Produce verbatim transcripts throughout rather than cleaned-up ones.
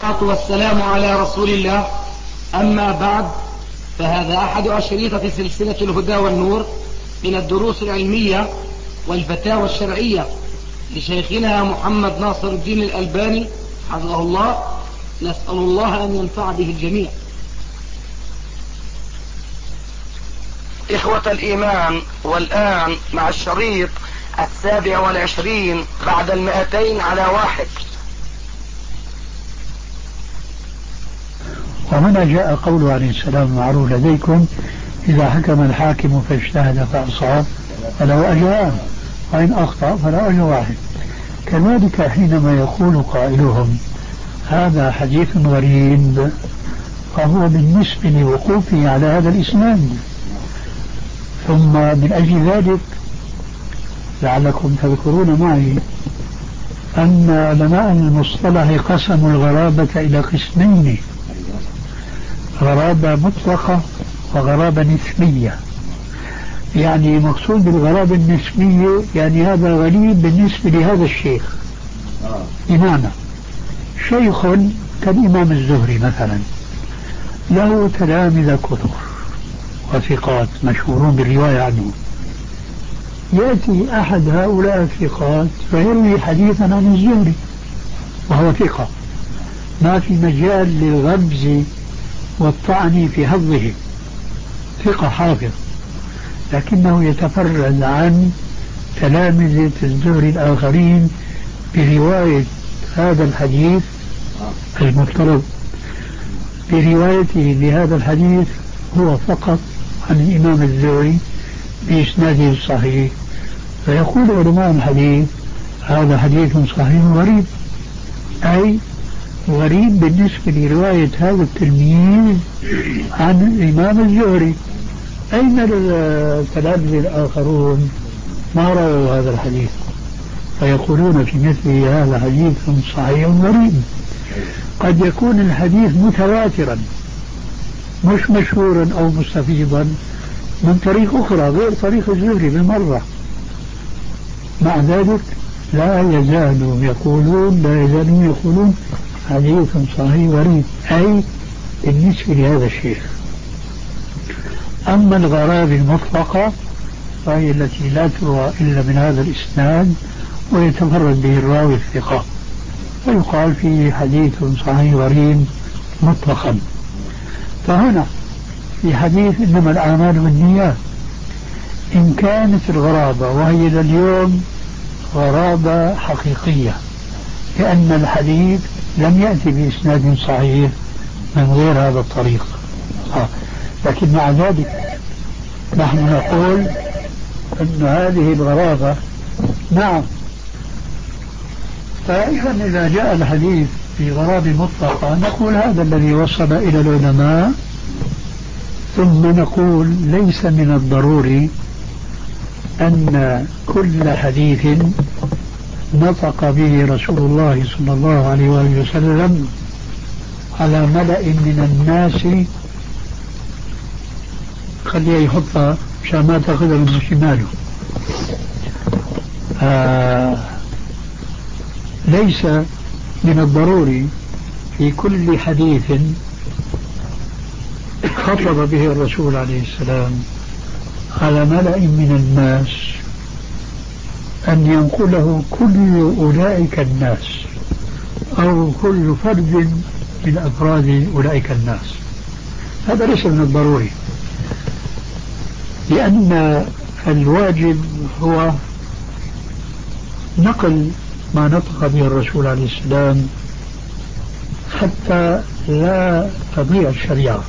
والصلاة والسلام على رسول الله. أما بعد، فهذا أحد أشريطة سلسلة الهدى والنور من الدروس العلمية والفتاوى الشرعية لشيخنا محمد ناصر الدين الألباني حفظه الله. نسأل الله أن ينفع به الجميع. إخوة الإيمان، والآن مع الشريط السابع والعشرين بعد المئتين على واحد. وهنا جاء قوله عليه السلام المعروف لديكم: إذا حكم الحاكم فاجتهد فأصاب فله أجران وإن أخطأ فله أجر واحد. كذلك حينما يقول قائلهم هذا حديث غريب، فهو بالنسبة لوقوفه على هذا الإسناد. ثم من أجل ذلك لعلكم تذكرون معي أن علماء المصطلح قسموا الغرابة إلى قسمين: غرابة مطلقة وغرابة نسبية. يعني مقصود بالغرابة النسبية يعني هذا غريب بالنسبة لهذا الشيخ. بمعنى شيخ كالإمام الزهري مثلا له تلامذة كثر وثقات مشهورون بالرواية عنه، يأتي أحد هؤلاء الثقات فيروي حديثا عن الزهري وهو ثقة، ما في مجال للغمز والطعن في حظه، ثقة حافظ، لكنه يتفرد عن تلامذة الزهري الآخرين برواية هذا الحديث المفترض بروايته لهذا الحديث هو فقط عن الإمام الزهري بإسناده الصحيح. فيقول علماء الحديث هذا حديث صحيح غريب، أي غريب بالنسبة لرواية هذا التلميذ عن الإمام الزهري. أين التلامذة الآخرون ما رووا هذا الحديث؟ فيقولون في مثل هذا حديث صحيح غريب. قد يكون الحديث متواترا مش مشهورا أو مستفيضا من طريق أخرى غير طريق الزهري بالمرة، مع ذلك لا يزالوا يقولون لا يزالون يقولون حديث صحيح غريب، أي بالنسبة لهذا الشيخ. أما الغرابة المطلقة فهي التي لا تروى إلا من هذا الإسناد ويتفرد به الراوي الثقة، ويقال فيه حديث صحيح غريب مطلقا. فهنا في حديث إنما الأعمال بالنيات، إن كانت الغرابة وهي لليوم غرابة حقيقية لأن الحديث لم يأتي بإسناد صحيح من غير هذا الطريق، آه. لكن مع ذلك نحن نقول أن هذه الغرابة نعم. فإذا إذا جاء الحديث في غرابة مطلقة نقول هذا الذي وصل إلى العلماء، ثم نقول ليس من الضروري أن كل حديث نطق به رسول الله صلى الله عليه وآله وسلم على ملأ من الناس خليه يحطها مشان ما تأخذها من شماله. آه ليس من الضروري في كل حديث خطب به الرسول عليه السلام على ملأ من الناس أن ينقله كل أولئك الناس أو كل فرد من أفراد أولئك الناس. هذا ليس من الضروري، لأن الواجب هو نقل ما نطق به الرسول عليه السلام حتى لا تضيع الشريعة،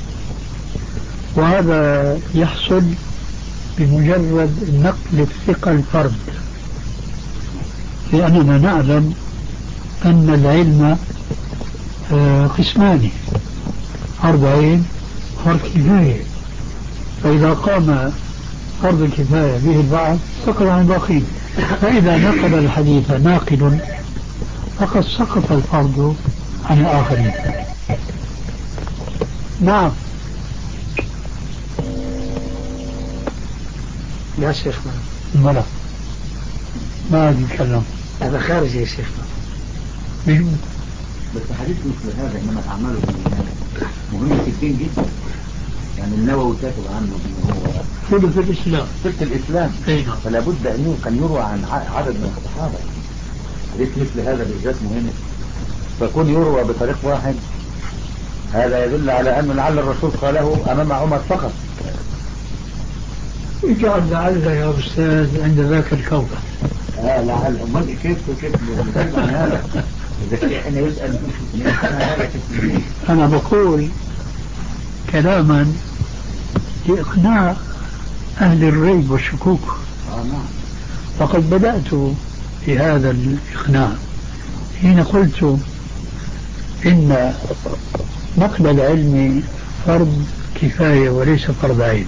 وهذا يحصل بمجرد نقل الثقة الفرد، لأننا نعلم أن العلم قسمان: فرض عين فرض كفاية، فإذا قام فرض الكفاية به البعض سقط عن الباقين، فإذا نقل الحديث ناقل فقد سقط الفرض عن الآخرين. نعم يا شيخنا ملا ما يتكلم هذا خارج يا شيخنا. بس حديث مثل هذا إنما أعماله بالإيمان مهم في الدين جدا. يعني النووي كاتب عنه إنه هو ثلث الإسلام ثلث الإسلام. أيوة. فلا بد أن كان يروى عن عدد من الصحابة. حديث مثل هذا بالذات مهم، فكون يروى بطريق واحد هذا يدل على أن لعل الرسول قاله أمام عمر فقط. اجعل لعل يا أستاذ عند ذاك الكوكب. آه لعل أمال كيف كيف نتكلم عن هذا؟ إذا إحنا يسأل أنا بقول كلاما لإقناع أهل الريب والشكوك. آه نعم. فقد بدأت في هذا الإقناع حين قلت إن نقل العلم فرض كفاية وليس فرض عين.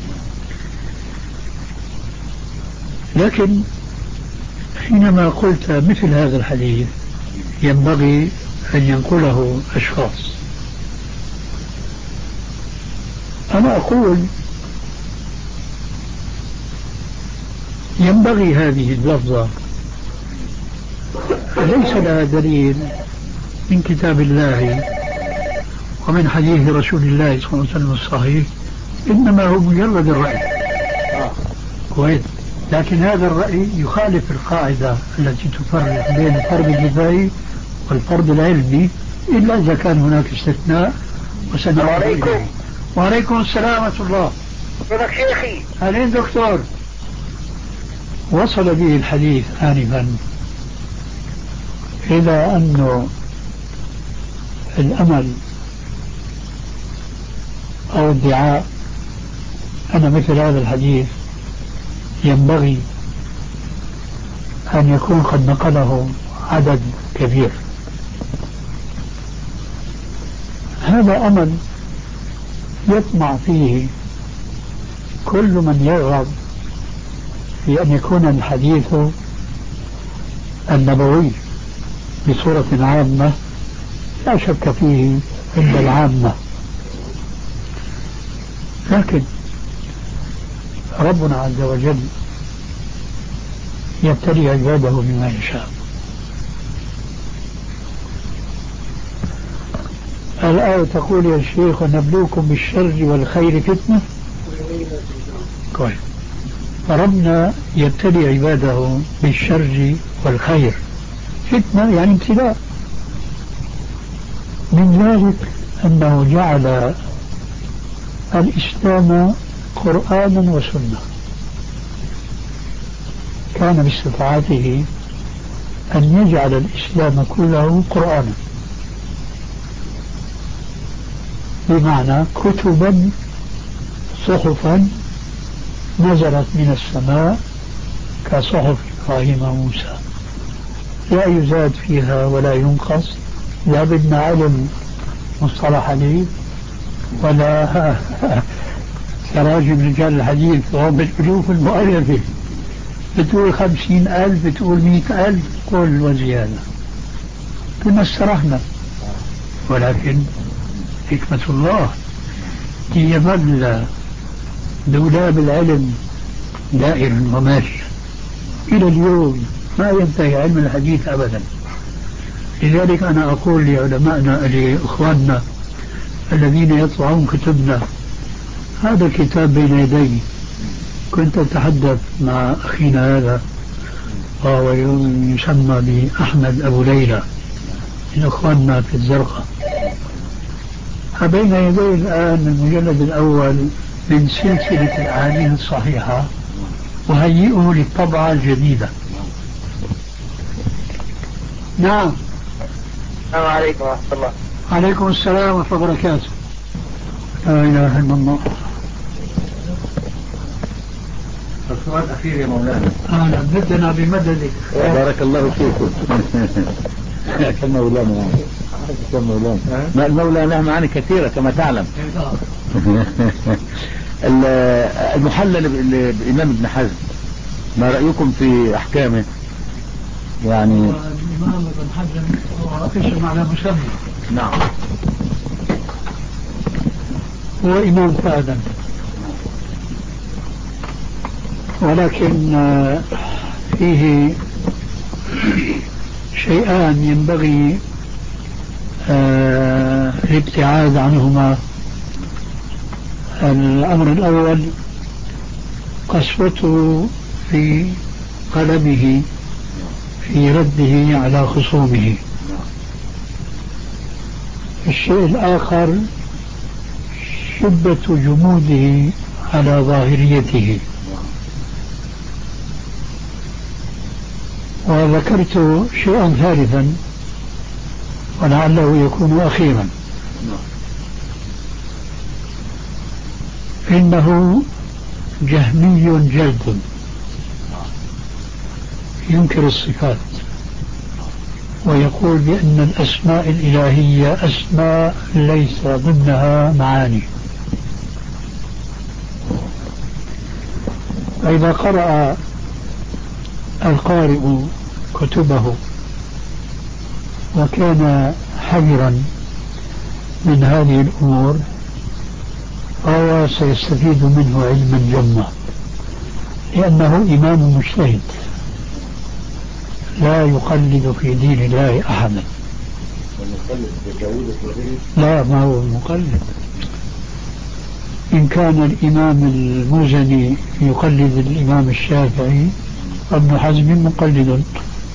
لكن حينما قلت مثل هذا الحديث ينبغي أن ينقله أشخاص، أنا أقول ينبغي هذه اللفظة ليس لها دليل من كتاب الله ومن حديث رسول الله صلى الله عليه وسلم الصحيح، إنما هو مجرد الرأي. كويس. لكن هذا الرأي يخالف القاعدة التي تفرق بين الفرض الكفائي والفرض العلمي، إلا إذا كان هناك استثناء وسنعود إليه. وعليكم السلام ورحمة الله. كيفك شيخي؟ أهلين دكتور. وصل به الحديث آنفا إلى أنه الأمل أو ادعاء أن مثل هذا الحديث ينبغي أن يكون قد نقله عدد كبير. هذا أمل يطمع فيه كل من يرغب في أن يكون الحديث النبوي بصورة عامة لا شك فيه عند العامة. لكن ربنا عز وجل يبتلي عباده بما يشاء. الآية تقول يا شيخ ونبلوكم بالشر والخير فتنة. كويس. فربنا يبتلي عباده بالشر والخير فتنة، يعني ابتلاء. من ذلك أنه جعل الإسلام قرآنا وسنة. كان باستطاعته أن يجعل الإسلام كله قرآنا، بمعنى كتبا صحفا نزلت من السماء كصحف إبراهيم وموسى، لا يزاد فيها ولا ينقص، لا بدنا علم مصطلح حديث ولا تراجم رجال الحديث وهم بالألوف المؤلفة، بتقول خمسين ألف بتقول مئة ألف قول وزيادة كنا استرحنا. ولكن حكمة الله يظل دولاب العلم دائرا وماشيا إلى اليوم، ما ينتهي علم الحديث أبدا. لذلك أنا أقول لعلمائنا لإخواننا الذين يطبعون كتبنا، هذا الكتاب بين يدي. كنت أتحدث مع أخينا هذا وهو يسمى بأحمد أبو ليلى من أخواننا في الزرقاء. بين يدي الآن المجلد الأول من سلسلة الأحاديث الصحيحة، وهيئه للطبعة الجديدة. نعم. السلام عليكم ورحمة الله. عليكم السلام ورحمة الله وبركاته. لا إله إلا الله. السؤال الأخير يا مولانا. أهلا بدنا بمددك. بارك الله فيكم. كم مولانا كم مولانا ما المولى له معاني كثيرة كما تعلم. المحلل بالإمام ابن حزم ما رأيكم في أحكامه؟ يعني الإمام ابن حزم هو اسم على مسمى. نعم. هو إمام فعلا، ولكن فيه شيئان ينبغي آه الابتعاد عنهما. الأمر الأول قسوته في قلمه في رده على خصومه. الشيء الآخر شدة جموده على ظاهريته. وذكرت شيئا ثالثا ولعله يكون أخيرا، إنه جهمي جلد ينكر الصفات ويقول بأن الأسماء الإلهية أسماء ليس ضمنها معاني. فإذا قرأ القارئ كتبه وكان حذرا من هذه الأمور فهو سيستفيد منه علما جما، لأنه إمام مجتهد لا يقلد في دين الله أحدا. لا، ما هو مقلد. إن كان الإمام المزني يقلد الإمام الشافعي فابن حزم مقلد،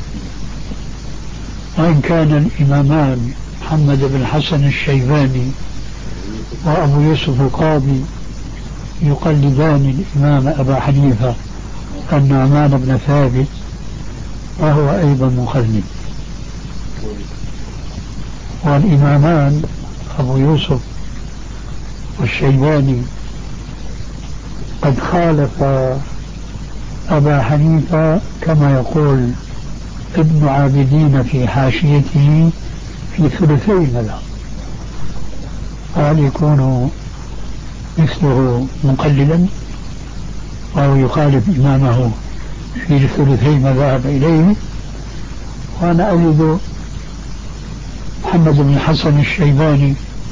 وإن كان الإمامان محمد بن حسن الشيباني وأبو يوسف القاضي يقلدان الإمام أبا حنيفة النعمان بن ثابت فهو أيضا مقلد. والإمامان أبو يوسف والشيباني قد خالف أبا حنيفة كما يقول ابن عابدين في حاشيته في ثلثي المذهب، فهل يكون مثله مقلدا أو يخالف إمامه في ثلثي ما ذهب إليه؟ وأنا أجد محمد بن الحسن الشيباني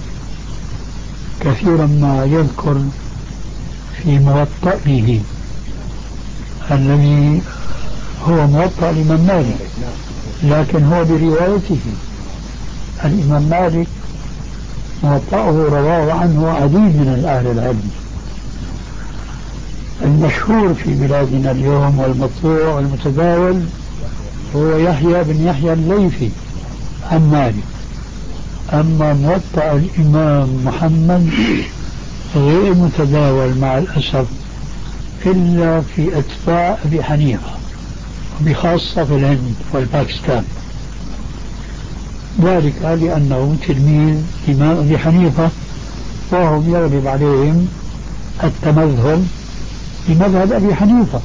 كثيرا ما يذكر في موطئه الذي هو موطأ الإمام مالك، لكن هو بروايته. الإمام مالك موطأه رواه عنه عديد من أهل العلم. المشهور في بلادنا اليوم والمطبوع والمتداول هو يحيى بن يحيى الليثي عن مالك، أما موطأ الإمام محمد غير متداول مع الأسف إلا في أتباع أبي حنيفة، وبخاصة في الهند والباكستان، ذلك لأنه تلميذ إمام أبي حنيفة وهم يغلب عليهم التمذهب بمذهب أبي حنيفة.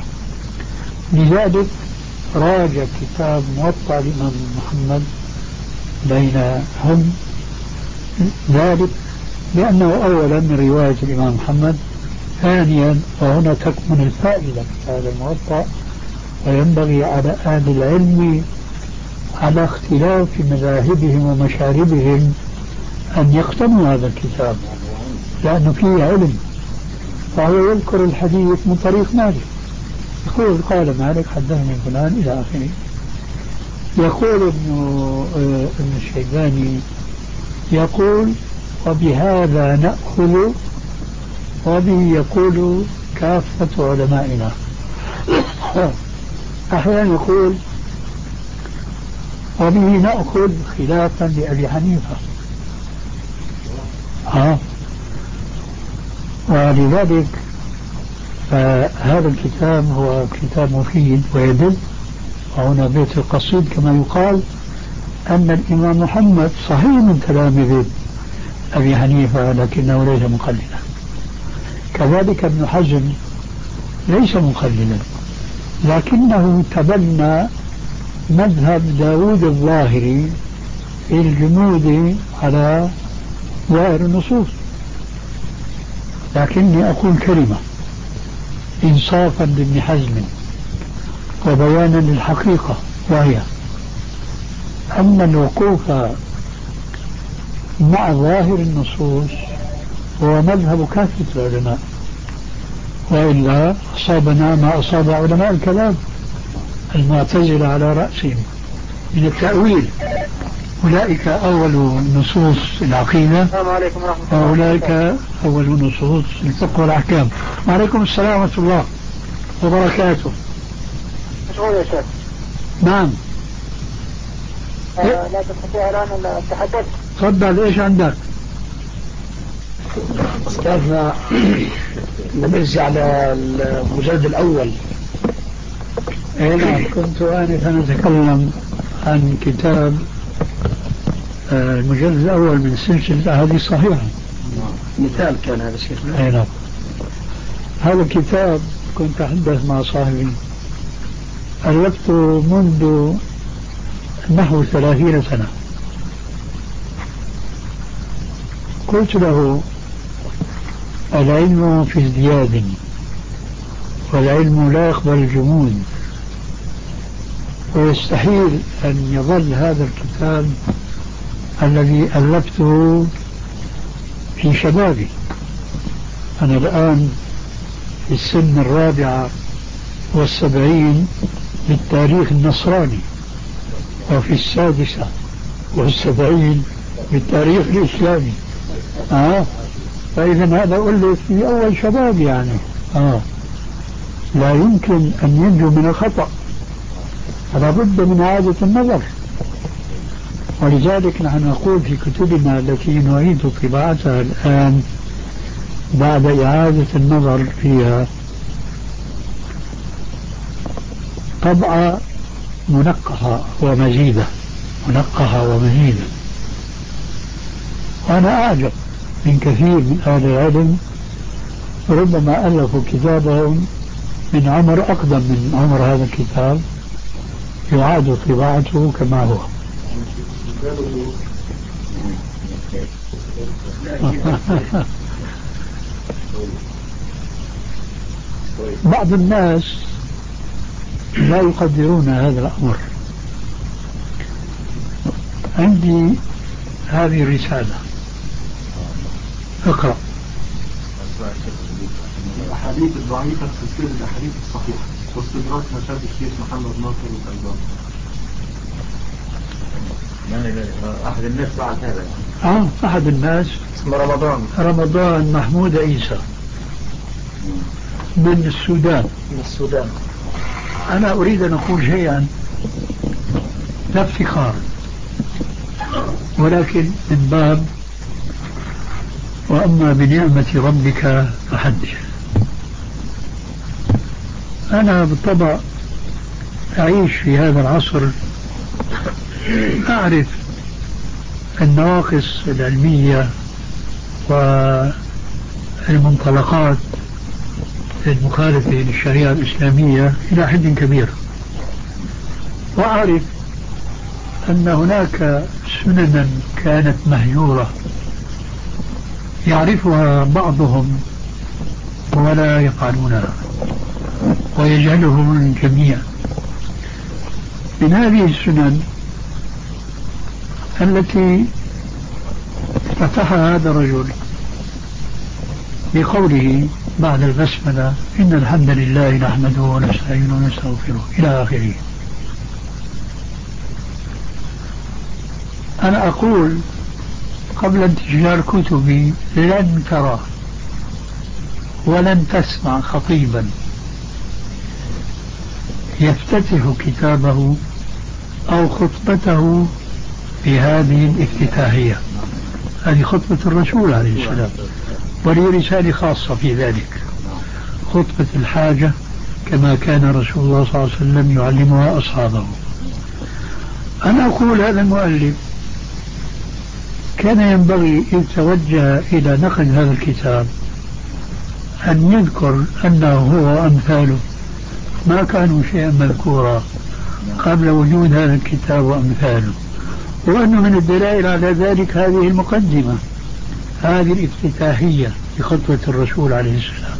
لذلك راجع كتاب موطأ الإمام محمد بينهم، ذلك لأنه أولا من رواية الإمام محمد، ثانيا وهنا تكمن الفائدة في هذا الموطأ، وينبغي على أهل العلم على اختلاف مذاهبهم ومشاربهم أن يقتنوا هذا الكتاب لأنه فيه علم. فهو يذكر الحديث من طريق مالك، يقول قال مالك حدثني فلان إلى آخره. يقول ابن ابن الشيباني يقول وبهذا نأخذ، وبه يقول كافة علمائنا. أحيانا يقول وبه نأخذ خلافا لأبي حنيفة. ها، ولذلك فهذا الكتاب هو كتاب مفيد ويدل، وهنا بيت القصيد كما يقال أن الإمام محمد صحيح من تلاميذ أبي حنيفة لكنه ليس مقلدا. كذلك ابن حزم ليس مقلدا لكنه تبنى مذهب داود الظاهري في الجمود على ظاهر النصوص. لكني أقول كلمة إنصافا لابن حزم وبيانا للحقيقة، وهي أن الوقوف مع ظاهر النصوص هو مذهب كافة العلماء، وإلا أصابنا ما أصاب علماء الكلام المعتزلة على رأسهم من التأويل أولئك أول نصوص العقيدة السلام عليكم ورحمة الله وأولئك أول نصوص الفقه والأحكام. وعليكم السلام ورحمة الله وبركاته. مشغول يا شيخ؟ نعم. آه لا تستطيع الآن أن أتحدث؟ تفضل، إيش عندك؟ أستاذنا نرجع على المجلد الأول. إيه نعم، كنت آنفا أتكلم عن كتاب المجلد الأول من سلسلة أحاديث صحيحة. مثال كان هذا شيخنا. أي نعم. هذا الكتاب كنت أحدث مع صاحبي، ألفته منذ نحو ثلاثين سنة. قلت له: العلم في ازدياد، والعلم لا يقبل الجمود، ويستحيل أن يظل هذا الكتاب الذي ألفته في شبابي. أنا الآن في السن الرابعة والسبعين للتاريخ النصراني، وفي السادسة والسبعين بالتاريخ الإسلامي. آه. فإذا هذا أقول في أول شباب يعني. آه. لا يمكن أن ينجو من الخطأ، فلا بد من إعادة النظر. ولذلك نحن نقول في كتبنا التي نعيد طباعتها الآن بعد إعادة النظر فيها طبعة منقحة ومزيدة، منقحة ومزيدة. وأنا أعجب من كثير من أهل العلم ربما ألفوا كتابهم من عمر أقدم من عمر هذا الكتاب، يعاد طباعته كما هو. بعض الناس لا يقدرون هذا الأمر. عندي هذه الرسالة، اقرأ. الأحاديث الضعيفة في سلسلة الأحاديث الصحيحة واستدراك نشاط الشيخ محمد ناصر الألباني. أحد الناس بعد هذا. آه أحد الناس اسمه رمضان رمضان محمود عيسى من السودان. من السودان. أنا أريد أن أقول شيئا لا افتخار، ولكن من باب وأما بنعمة ربك فحدث. أنا بالطبع أعيش في هذا العصر، أعرف النواقص العلمية والمنطلقات المخالفة للشريعة الإسلامية إلى حد كبير، وأعرف أن هناك سننا كانت مهجورة يعرفها بعضهم ولا يفعلونها ويجهلهم الجميع. من هذه السنن التي فتحها هذا الرجل بقوله بعد البسملة: إن الحمد لله نحمده ونستعينه ونستغفره إلى آخره. أنا أقول قبل انتشار كتبي: لن ترى ولن تسمع خطيبا يفتتح كتابه أو خطبته بهذه الافتتاحية. هذه خطبة الرسول عليه السلام، ولي رسالة خاصة في ذلك، خطبة الحاجة، كما كان رسول الله صلى الله عليه وسلم يعلمها أصحابه. أنا أقول هذا المؤلف كان ينبغي إذ توجه إلى نقد هذا الكتاب أن يذكر أنه هو أمثاله ما كانوا شيئا مذكورا قبل وجود هذا الكتاب وأمثاله، وأنه من الدلائل على ذلك هذه المقدمة، هذه الافتتاحية لخطوة الرسول عليه السلام.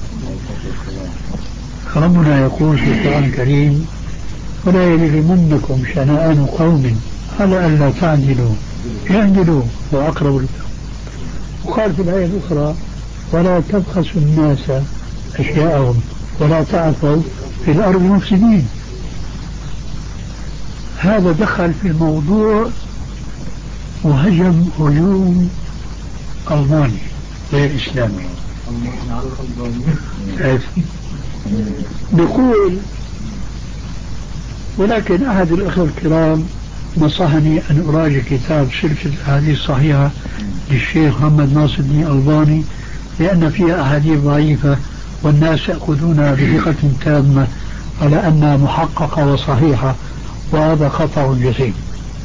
ربنا يقول في القرآن الكريم: ولا يجرمنكم شنآن قوم على ألا تعدلوا اعدلوا وأقربوا للتقوى. وقال في الآية الأخرى: ولا تبخسوا الناس أشياءهم ولا تعثوا في الأرض مفسدين. هذا دخل في الموضوع وهجم هجوم ألماني غير إسلامي. بيقول ولكن أحد الأخوة الكرام نصحني أن أراجع كتاب سلسلة الأحاديث الصحيحة للشيخ محمد ناصر الدين الألباني لأن فيها أحاديث ضعيفة والناس يأخذونها بثقة تامة على أنها محققة وصحيحة، وهذا خطأ جسيم.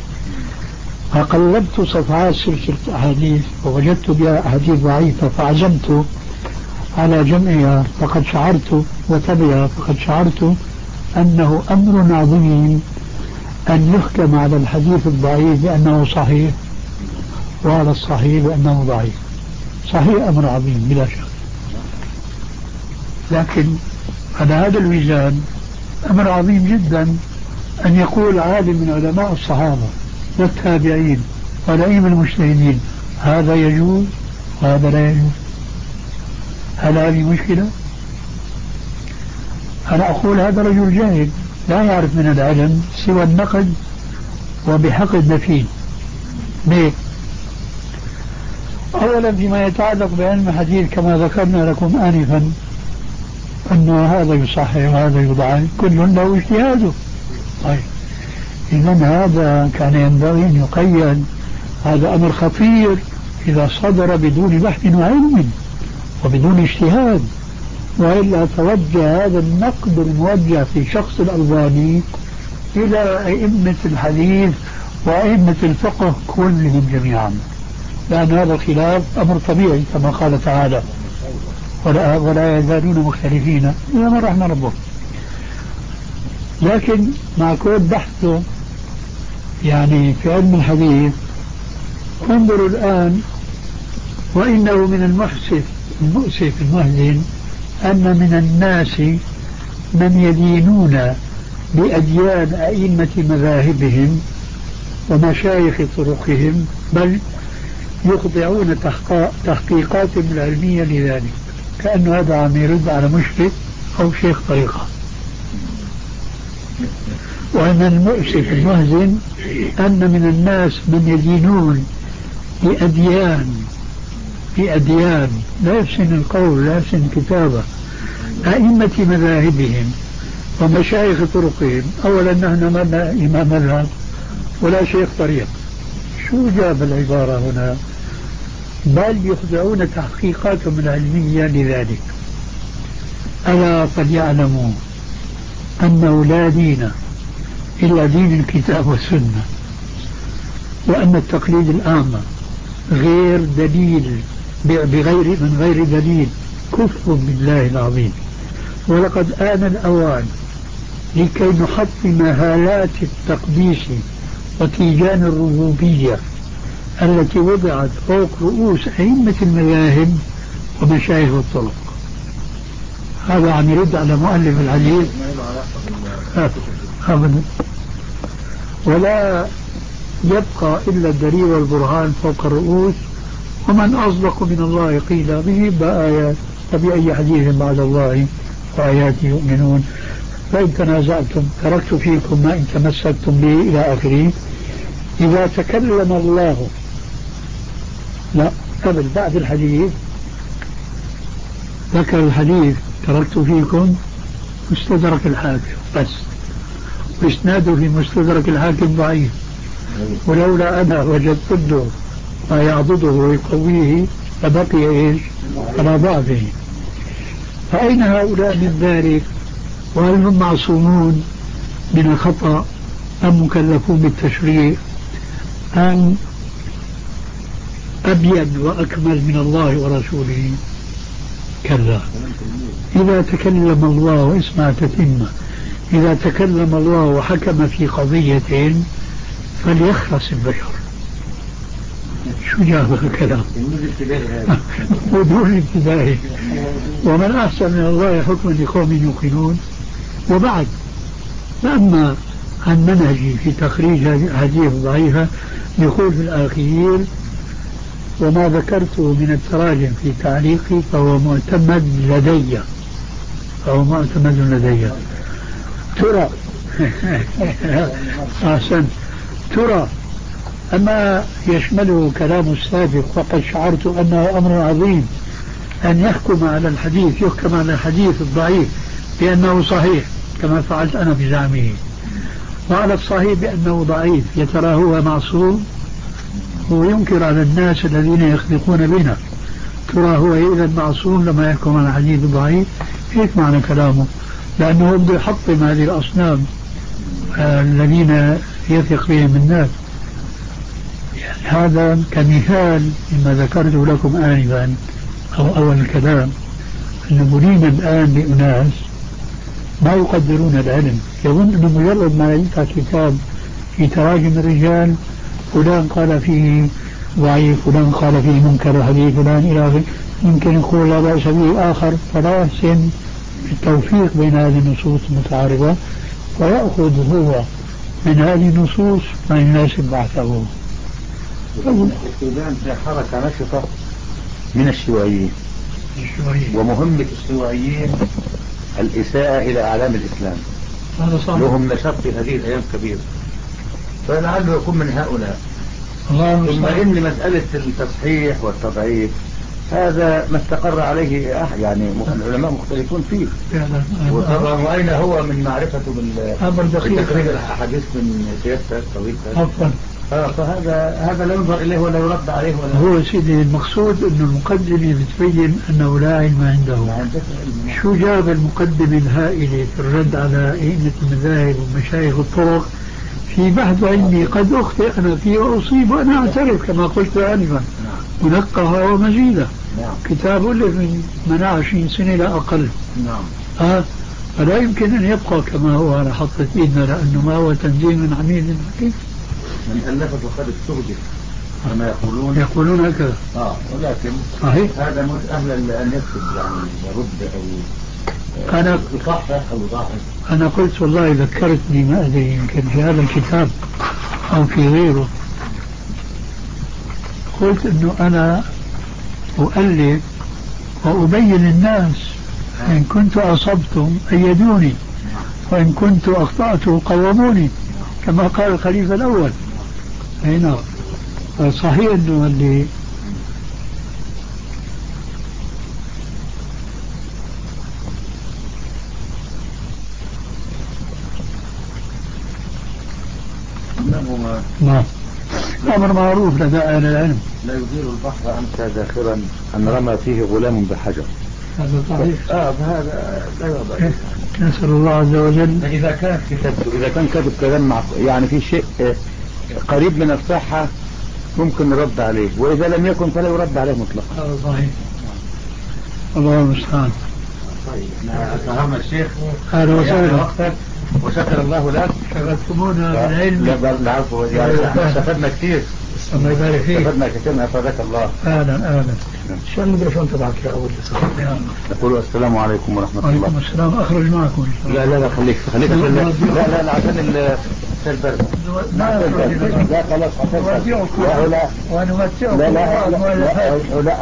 فقلبت صفحات سلسلة الأحاديث ووجدت بها أحاديث ضعيفة فعزمت على جمعها، فقد شعرت وتبعها فقد شعرت أنه أمر عظيم أن يحكم على الحديث الضعيف بأنه صحيح وعلى الصحيح بأنه ضعيف. صحيح أمر عظيم بلا شك، لكن على هذا الميزان أمر عظيم جدا أن يقول عالم من علماء الصحابة والتابعين والأئمة المجتهدين هذا يجوز وهذا لا يجوز. هل هذه مشكلة؟ أنا أقول هذا رجل جاهل لا يعرف من العلم سوى النقد وبحق الدفين. ليه؟ أولا فيما يتعلق بعلم الحديث كما ذكرنا لكم آنفا أنه هذا يصحح وهذا يضعف كل له اجتهاده. طيب إذا هذا كان ينبغي أن يقيد، هذا أمر خطير إذا صدر بدون بحث وعلم وبدون اجتهاد، وإلا توجه هذا النقد الموجه في شخص الألباني إلى أئمة الحديث وأئمة الفقه كلهم جميعا، لأن هذا الخلاف أمر طبيعي كما قال تعالى ولا, ولا يزالون مختلفين إلا من رحم ربهم. لكن مع كل بحثه يعني في علم الحديث انظروا الآن، وإنه من المحسف المؤسف المحزن أن من الناس من يدينون بأديان أئمة مذاهبهم ومشايخ طرقهم، بل يخضعون تحقيقاتهم العلمية لذلك، كأنه هذا عم يرد على مشرك أو شيخ طريقة. وأن المؤسف المحزن أن من الناس من يدينون بأديان بأديان لا يحسن القول لا يحسن الكتابة أئمة مذاهبهم ومشايخ طرقهم. أولا نحن ما لنا إمام مذهب ولا شيخ طريق، شو جاب العبارة هنا؟ بل يخضعون تحقيقاتهم العلمية لذلك. ألا فليعلموا أنه لا دين إلا دين الكتاب والسنة، وأن التقليد الأعمى غير دليل بغير من غير دليل كفر بالله العظيم. ولقد آن الأوان لكي نحطم هالات التقديس وتيجان الربوبية التي وضعت فوق رؤوس أئمة المذاهب ومشايخ الطرق. هذا عم يرد على مؤلف الحديث أبدا، ولا يبقى إلا الدليل والبرهان فوق الرؤوس. ومن أصدق من الله قيل به بآيات، فبأي حديث بعد الله وآياته يؤمنون. فإن تنازعتم تركت فيكم ما إن تمسكتم به إلى آخره. إذا تكلم الله لا قبل بعد الحديث ذكر الحديث تركت فيكم مستدرك الحاكم بس، وإسناده في مستدرك الحاكم ضعيف، ولولا أنا وجدت له ما يعضده ويقويه فبقي إيش على ضعفه. فأين هؤلاء من ذلك؟ وهل هم معصومون من الخطأ أم مكلفون بالتشريع أم أبيض وأكمل من الله ورسوله؟ كلا. إذا تكلم الله واسمع تتمة، إذا تكلم الله وحكم في قضية فليخلص البشر. شو جاب الكلام بدون ابتدائي. ومن أحسن من الله حكما لقوم يوقنون. وبعد أما عن منهجي في تخريج هذه الضعيفة يقول في الأخير وما ذكرته من التراجم في تعليقي فهو معتمد لدي فهو معتمد لدي ترى أحسن ترى أما يشمله كلام السابق وقد شعرت أنه أمر عظيم أن يحكم على الحديث يحكم على الحديث الضعيف بأنه صحيح كما فعلت أنا بزعمه، وعلى الصحيح بأنه ضعيف، يا ترى هو معصوم؟ هو ينكر على الناس الذين يخلقون بنا، ترى هو إذا معصوم لما يحكم على الحديث الضعيف؟ هيك معنى كلامه، لأنه بده يحطم هذه الأصنام آه الذين يثق بهم الناس. يعني هذا كمثال مما ذكرته لكم آنفا أو أول الكلام، أن مرينا الآن لأناس ما يقدرون العلم، يظن أنه مجرد ما يلقى كتاب في تراجم الرجال فلان قال فيه ضعيف، فلان قال فيه منكر حديث، فلان إلى آخره، يمكن يقول لا بأس به آخر، فلا يحسن التوفيق بين هذه النصوص المتعارضة، ويأخذ هو من هذه النصوص ما يناسب بحثه. السودان في حركة نشطة من الشيوعيين، ومهمة الشيوعيين الإساءة إلى أعلام الإسلام، لهم نشاط في هذه الأيام كبير، فلعله يكون من هؤلاء. ثم إن مسألة التصحيح والتضعيف هذا ما استقر عليه يعني العلماء مختلفون فيه، وطبعا وأين هو من معرفته بالتخريج الأحاديث من سياسة طويلة. آه فهذا هذا لا ينظر إليه ولا يرد عليه ولا هو سيدي المقصود أن المقدمة بتبين أنه لا علم عنده. شو جاب المقدمة الهائلة في الرد على أئمة المذاهب ومشايخ الطرق في بحث علمي قد أخطئ أنا فيه وأصيب وأنا أعترف كما قلت آنفا منقها ومزيدة، كتاب ألف من من عشرين سنة لا أقل. آه فلا يمكن أن يبقى كما هو على حطة إيدنا، لأنه ما هو تنزيل من عميل حكيم من ألفت وقد استهدف كما يقولون يقولون هكذا. آه ولكن صحيح هذا مش أهلا لأن يكتب يعني يرد أو أنا يصحح أو يضاعف. أنا قلت والله ذكرتني ما أدري يمكن في هذا الكتاب أو في غيره، قلت إنه أنا أؤلف وأبين الناس، إن كنت أصبتم أيدوني وإن كنت أخطأت قوموني كما قال الخليفة الأول. هنا صحيح أنه اللي نعم أمر معروف لدى أهل العلم. لا يدير البحر أمسى ذاخرا أن رمى فيه غلام بحجر. هذا صحيح. آه فهذا لا يوضع. نسأل الله عز وجل إذا كانت كتابته إذا كان كتب كلام مع يعني في شيء قريب من الصحة ممكن نرد عليه، وإذا لم يكن فلا يرد عليه مطلقا. هذا صحيح. الله المستعان. طيب فهمنا الشيخ. أهلا وسهلا. وشكر الله لك. شغلتمونا بالعلم. لا العفو، يعني استفدنا كثير. الله يبارك فيك. استفدنا كثير، أفادك الله. أهلا أهلا. شو الميكروفون تبعك يا أول نقول السلام عليكم ورحمة الله. وعليكم السلام. أخرج معكم. لا لا لا خليك خليك لا لا لا عشان البرد. لا خلاص لا لا ونمتعكم. لا لا لا لا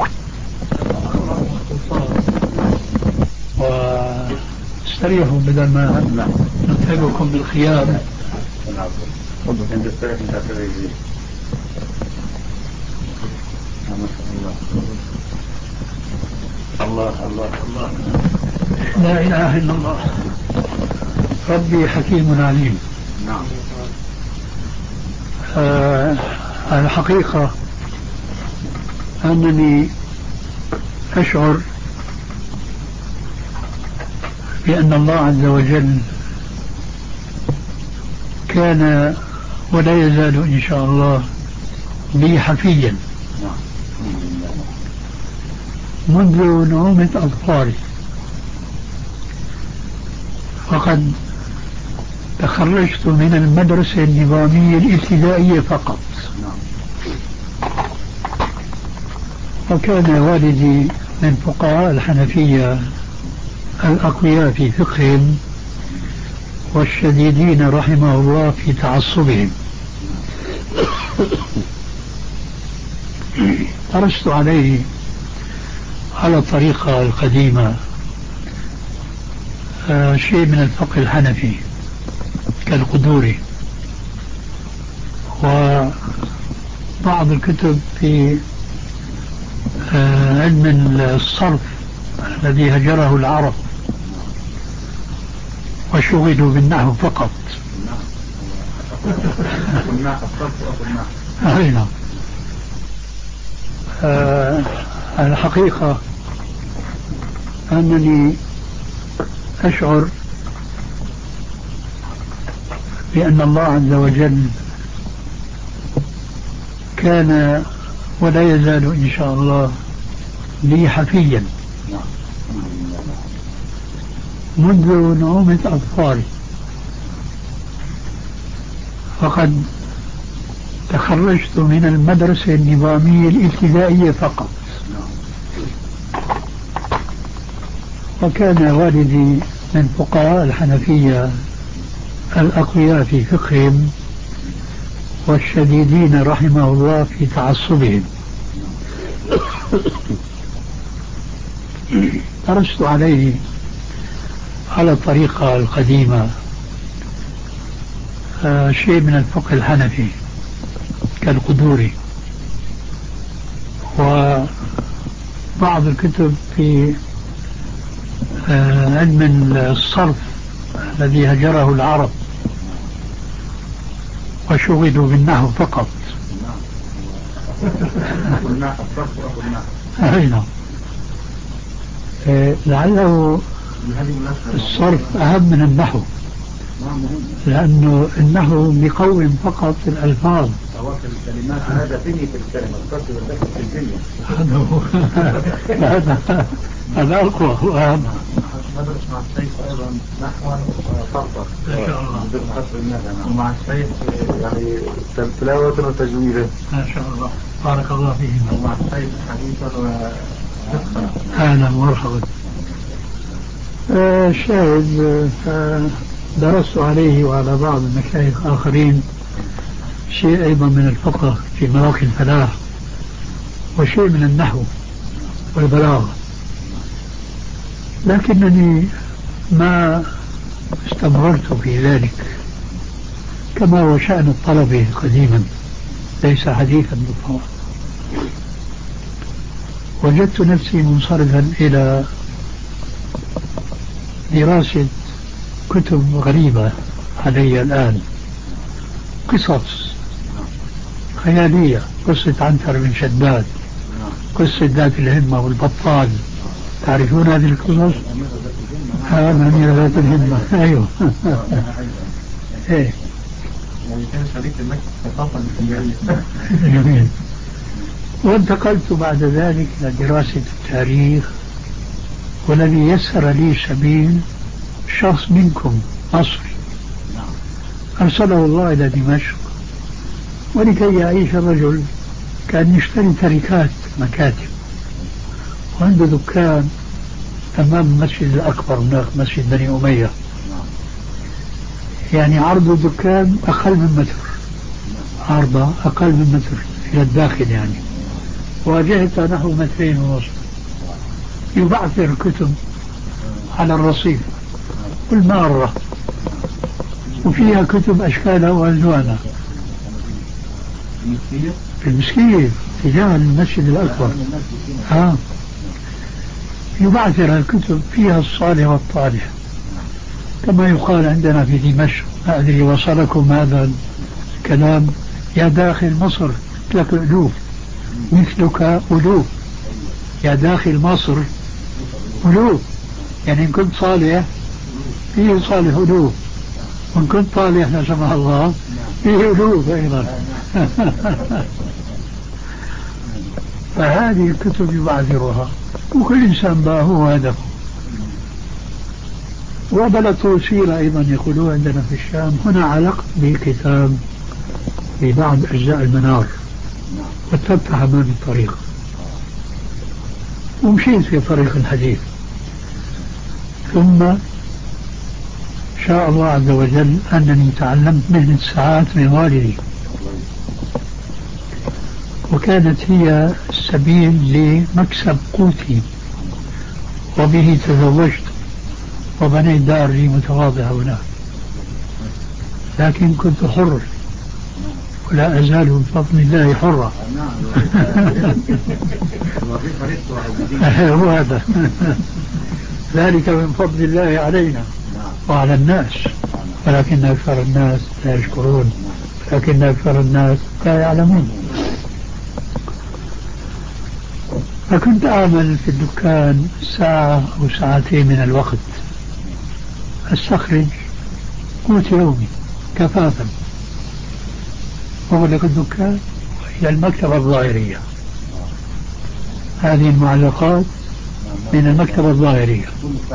واستريحوا بدل ما نتعبكم بالخيام. عند السلف من تأثير الله الله الله لا إله إلا الله. ربي حكيم عليم. نعم. آه الحقيقة أنني أشعر بأن الله عز وجل كان ولا يزال إن شاء الله لي حفيا منذ نعومة أظفاري، وقد تخرجت من المدرسة النظامية الابتدائية فقط، وكان والدي من فقهاء الحنفية الأقوياء في فقههم والشديدين رحمه الله في تعصبهم. درست عليه على الطريقة القديمة آه شيء من الفقه الحنفي كالقدوري، بعض الكتب في علم الصرف الذي هجره العرب وشغلوا بالنحو فقط. نعم. آه الحقيقة أنني أشعر بأن الله عز وجل كان ولا يزال إن شاء الله لي حفيا منذ نعومة أطفالي، فقد تخرجت من المدرسة النظامية الابتدائية فقط، وكان والدي من فقهاء الحنفية الأقوياء في فقههم والشديدين رحمه الله في تعصبهم. درست عليه على الطريقة القديمة آه شيء من الفقه الحنفي كالقدوري، وبعض الكتب في آه علم الصرف الذي هجره العرب وشغلوا بالنحو فقط. أين لعله الصرف أهم من النحو، لأنه النحو بيقوم فقط الألفاظ. الكلمات هذا فيني في الكلمة الصرف والذكر في الدنيا. هذا هذا أقوى وأهم. ندرس مع الشيخ أيضا نحوا وصرفا ما شاء الله، ومع الشيخ يعني تلاوة وتجويدا ما شاء الله، بارك الله فيهم. ومع الشيخ حديثا وفقها. أهلا ومرحبا. آه شاهد آه درست عليه وعلى بعض المشايخ آخرين شيء أيضا من الفقه في مواقع الفلاح، وشيء من النحو والبلاغة، لكنني ما استمررت في ذلك كما هو شأن الطلبة قديما، ليس حديثا بالطبع. وجدت نفسي منصرفا إلى دراسة كتب غريبة علي الآن، قصص خيالية، قصة عنتر بن شداد، قصة ذات الهمة والبطال، تعرفون هذه القصص؟ ها الأميرة ذات الهمة. أيوه. إيه. يعني كان شريك المكتب ثقافة الإسلامية. جميل. وانتقلت بعد ذلك إلى دراسة التاريخ، والذي يسر لي سبيل شخص منكم مصري أرسله الله إلى دمشق، ولكي يعيش الرجل كان يشتري تركات مكاتب، وعنده دكان أمام المسجد الأكبر هناك، مسجد بني أمية، يعني عرض الدكان أقل من متر، عرضه أقل من متر إلى الداخل يعني، واجهته نحو مترين ونصف. يبعثر كتب على الرصيف والمارة، وفيها كتب أشكالها وألوانها في المسكية تجاه المسجد الأكبر. ها يبعثر الكتب فيها الصالح والطالح، كما يقال عندنا في دمشق، ما أدري وصلكم هذا الكلام، يا داخل مصر لك ألوف مثلك ألوف، يا داخل مصر ألوف، يعني إن كنت صالح فيه صالح ألوف، وإن كنت طالح لا سمح الله فيه ألوف أيضا. فهذه الكتب يبعثرها، وكل إنسان بقى هو هدفه. وبلغت سيرة أيضا يقولون عندنا في الشام، هنا علقت بكتاب في بعض أجزاء المنار، واتبت أمامي الطريق ومشيت في طريق الحديث، ثم شاء الله عز وجل أنني تعلمت مهنة الساعات من والدي، وكانت هي السبيل لمكسب قوتي، وبه تزوجت وبنيت دار لي متواضعة هناك، لكن كنت حر ولا أزال بفضل الله حرا. هو هذا ذلك من فضل الله علينا وعلى الناس، ولكن أكثر الناس لا يشكرون، لكن أكثر الناس لا يعلمون. فكنت أعمل في الدكان ساعة أو ساعتين من الوقت، أستخرج قوت يومي كفافا، أغلق الدكان إلى المكتبة الظاهرية. هذه المعلقات من المكتبة الظاهرية،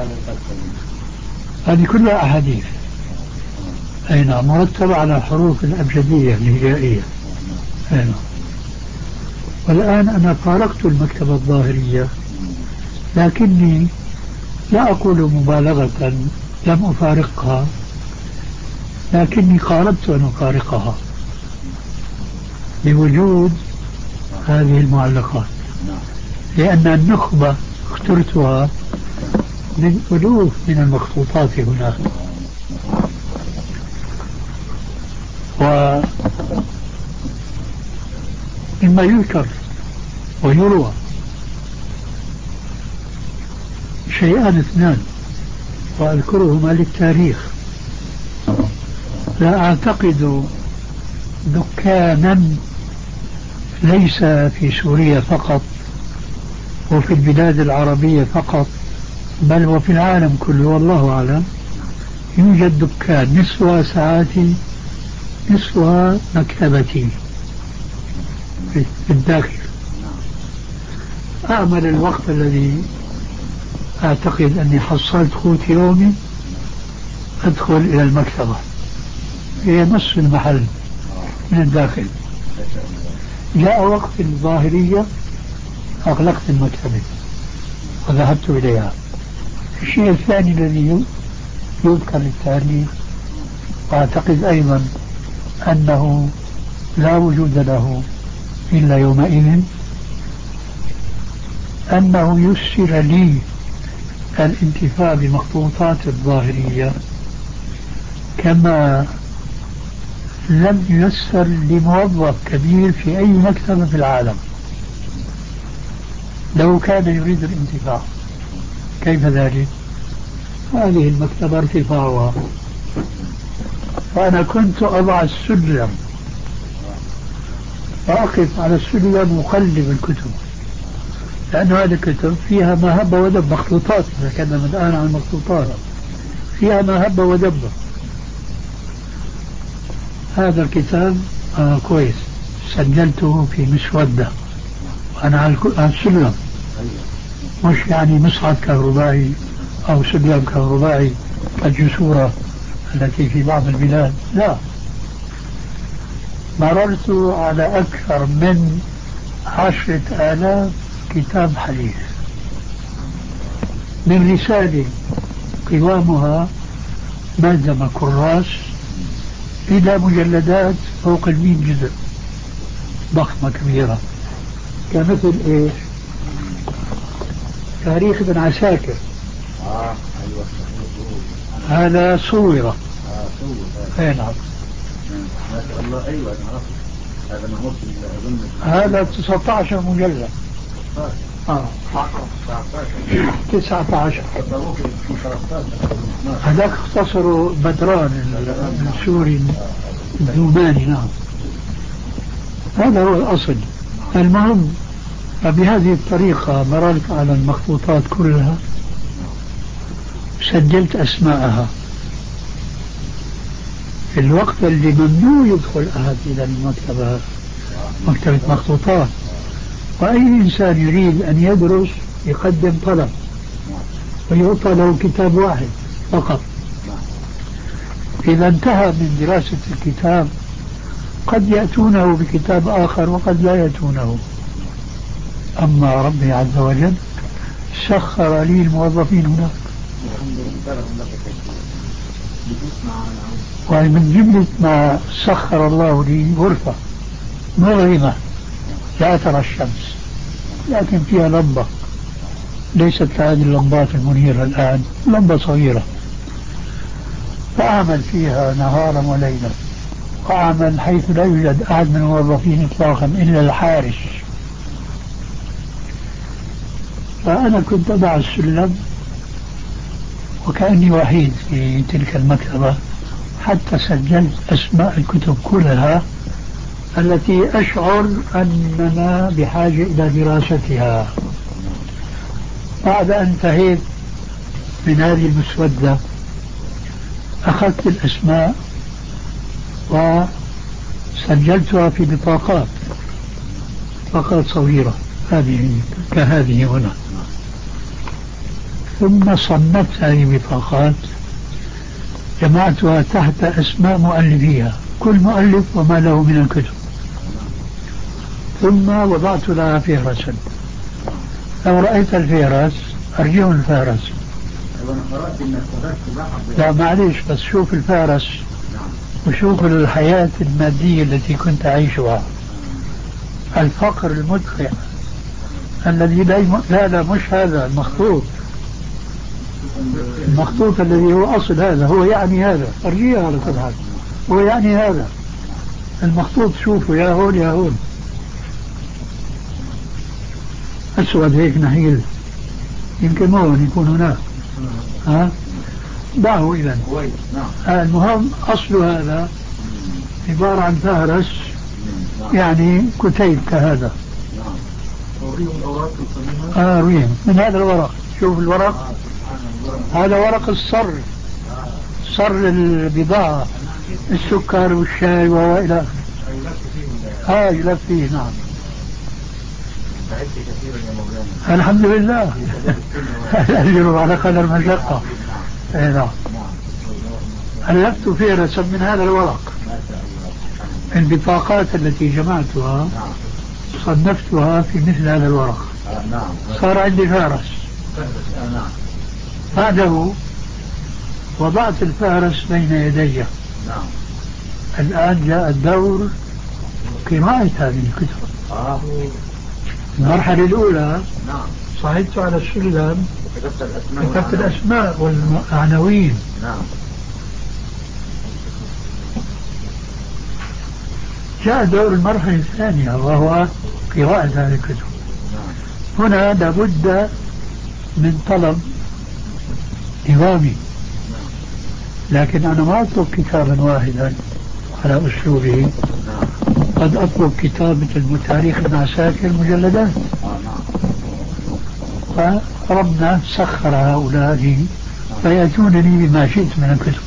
هذه كلها أحاديث أي نعم، مرتبة على الحروف الأبجدية الهجائية. أي نعم. والآن أنا فارقت المكتبة الظاهرية، لكني لا أقول مبالغة لم أفارقها، لكني قاربت أن أفارقها بوجود هذه المعلقات، لأن النخبة اخترتها من ألوف من المخطوطات هناك. ومما يذكر ويروى شيئان اثنان وأذكرهما للتاريخ. لا أعتقد دكانا ليس في سوريا فقط وفي البلاد العربية فقط، بل وفي العالم كله والله أعلم، يوجد دكان نصفها ساعاتي نصفها مكتبتي في الداخل. أعمل الوقت الذي أعتقد أني حصلت قوت يومي أدخل إلى المكتبة، هي نصف المحل من الداخل. جاء وقت الظاهرية أغلقت المكتبة وذهبت إليها. الشيء الثاني الذي يذكر للتاريخ وأعتقد أيضا أنه لا وجود له إلا يومئذ، أنه يسر لي الانتفاع بمخطوطات الظاهرية كما لم ييسر لموظف كبير في أي مكتبة في العالم لو كان يريد الانتفاع. كيف ذلك؟ هذه المكتبة ارتفاعها، فأنا كنت أضع السلم وأقف على السلم وأقلب الكتب، لأن هذه الكتب فيها ما هب ودب، مخطوطات نتكلم الآن عن المخطوطات، فيها ما هب ودب. هذا الكتاب آه كويس، سجلته في مسودة وأنا على السلم، مش يعني مصعد كهربائي أو سلم كهربائي كالجسورة التي في بعض البلاد، لا. مررت على أكثر من عشرة آلاف كتاب حديث، من رسالة قوامها ملزمة كراس إلى مجلدات فوق المئة جزء ضخمة كبيرة، كمثل إيش؟ تاريخ ابن عساكر. آه. أيوة. هذا صورة. آه صورة. نعم. ما شاء الله. أيوة هذا مهوب هذا تسعة عشر مجلد. آه. تسعة عشر. هذاك اختصروا بدران السوري الذوباني. نعم. هذا هو الأصل. المهم فبهذه الطريقة مررت على المخطوطات كلها، سجلت أسماءها في الوقت اللي ممنوع يدخل أحد إلى المكتبة، مكتبة مخطوطات، وأي إنسان يريد أن يدرس يقدم طلب ويعطى له كتاب واحد فقط. إذا انتهى من دراسة الكتاب قد يأتونه بكتاب آخر وقد لا يأتونه. أما ربي عز وجل سخر لي الموظفين هناك، ومن جملة ما سخر الله لي غرفة مظلمة لا ترى الشمس، لكن فيها لمبة، ليست هذه اللمبات المنيرة الآن، لمبة صغيرة، فأعمل فيها نهارا وليلا أعمل حيث لا يوجد أحد من الموظفين إطلاقا إلا الحارس. فأنا كنت أضع السلم وكأني وحيد في تلك المكتبة، حتى سجلت أسماء الكتب كلها التي أشعر أننا بحاجة إلى دراستها. بعد أن انتهيت من هذه المسودة أخذت الأسماء وسجلتها في بطاقات، بطاقات صغيرة هذه كهذه هنا، ثم صنفت هذه البطاقات، جمعتها تحت أسماء مؤلفيها، كل مؤلف وما له من الكتب، ثم وضعت لها فهرسا. لو رأيت الفهرس أرجو الفهرس. لا معليش، بس شوف الفهرس وشوف الحياة المادية التي كنت أعيشها، الفقر المدقع الذي لا لا مش هذا المخطوط، المخطوط الذي هو أصل هذا، هو يعني هذا أرجيها على كل حال، هو يعني هذا المخطوط. شوفوا يا هون يا هون أسود هيك نحيل، يمكن ما هون يكون هناك، ها دعه إذن. المهم أصل هذا عبارة عن فهرس، يعني كتيب كهذا. آه ريم من هذا الورق. شوف الورق، هذا ورق الصر، صر البضاعة، السكر والشاي وإلى آخره. آه يلف فيه. نعم الحمد لله. الأجر على قدر المشقة. نعم ألفت فهرسا من هذا الورق. البطاقات التي جمعتها صنفتها في مثل هذا الورق، صار عندي فهرس. بعده وضعت الفهرس بين يدي. الآن جاء الدور قراءة هذه الكتب. المرحلة الأولى صعدت على السلم، كتبت الأسماء والعناوين. جاء دور المرحلة الثانية وهو قراءة هذه الكتب. هنا لابد من طلب نظامي، لكن أنا ما أطلب كتابا واحدا على أسلوبه، قد أطلب كتابة المتاريخ العساكر مجلدات. فربنا سخر هؤلاء لي فيأتونني بما شئت من الكتب.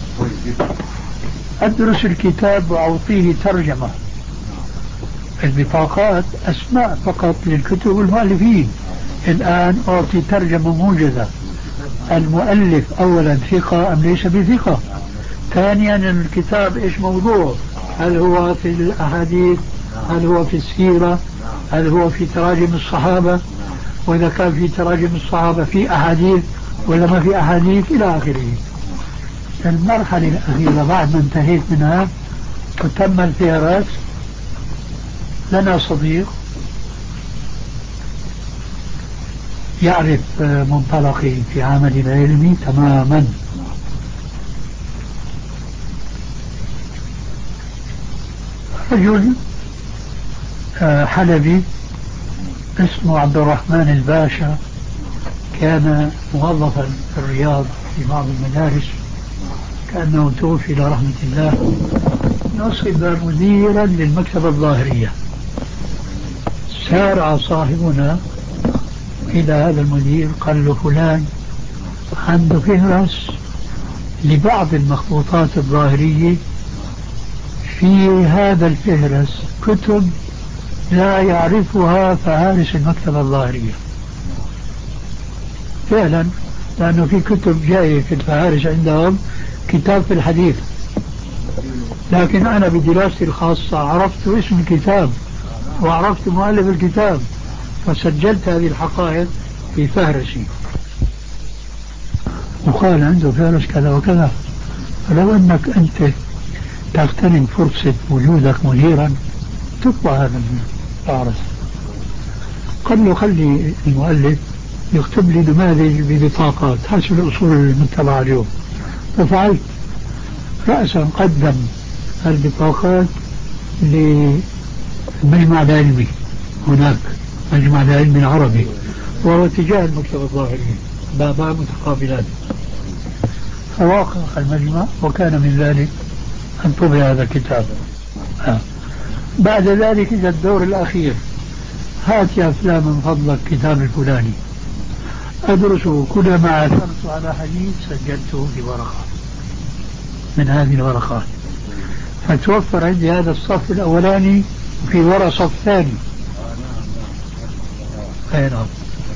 أدرس الكتاب وأعطيه ترجمة. البطاقات أسماء فقط للكتب والمؤلفين، الآن أعطي ترجمة موجزة. المؤلف أولا ثقة أم ليس بثقة، ثانيا الكتاب إيش موضوع، هل هو في الأحاديث، هل هو في السيرة، هل هو في تراجم الصحابة، وإذا كان في تراجم الصحابة في أحاديث ولا ما في أحاديث إلى آخره. المرحلة الأخيرة بعد ما انتهيت منها وتم الفهرس، لنا صديق يعرف منطلقي في عملي العلمي تماما. رجل حلبي اسمه عبد الرحمن الباشا، كان موظفا في الرياض في بعض المدارس، كأنه توفي إلى رحمة الله. نصب مديرا للمكتبة الظاهرية. سارع صاحبنا إلى هذا المدير قال له فلان عنده فهرس لبعض المخطوطات الظاهرية، في هذا الفهرس كتب لا يعرفها فهارس المكتبة الظاهرية. فعلا، لأنه في كتب جاية في الفهارس عندهم كتاب في الحديث، لكن أنا بدراستي الخاصة عرفت اسم الكتاب وعرفت مؤلف الكتاب، فسجلت هذه الحقائق في فهرسي. وقال عنده فهرس كذا وكذا، فلو أنك أنت تغتنم فرصة وجودك مديرا تطبع هذا الفهرس. قال له خلي المؤلف يكتب لي نماذج ببطاقات حسب الأصول المتبعة اليوم. ففعلت. رأسا قدم البطاقات للمجمع العلمي هناك، مجمع العلمي العربي، وهو اتجاه المكتبة الظاهرية، بابا متقابلان. فوافق المجمع وكان من ذلك أن طبع هذا الكتاب. آه. بعد ذلك إذا الدور الأخير، هات يا فلان من فضلك كتاب الفلاني، أدرسه، كلما عثرت على حديث سجلته في ورقة من هذه الورقات، فتوفر عندي هذا الصف الأولاني في وراء صف ثاني. أي نعم.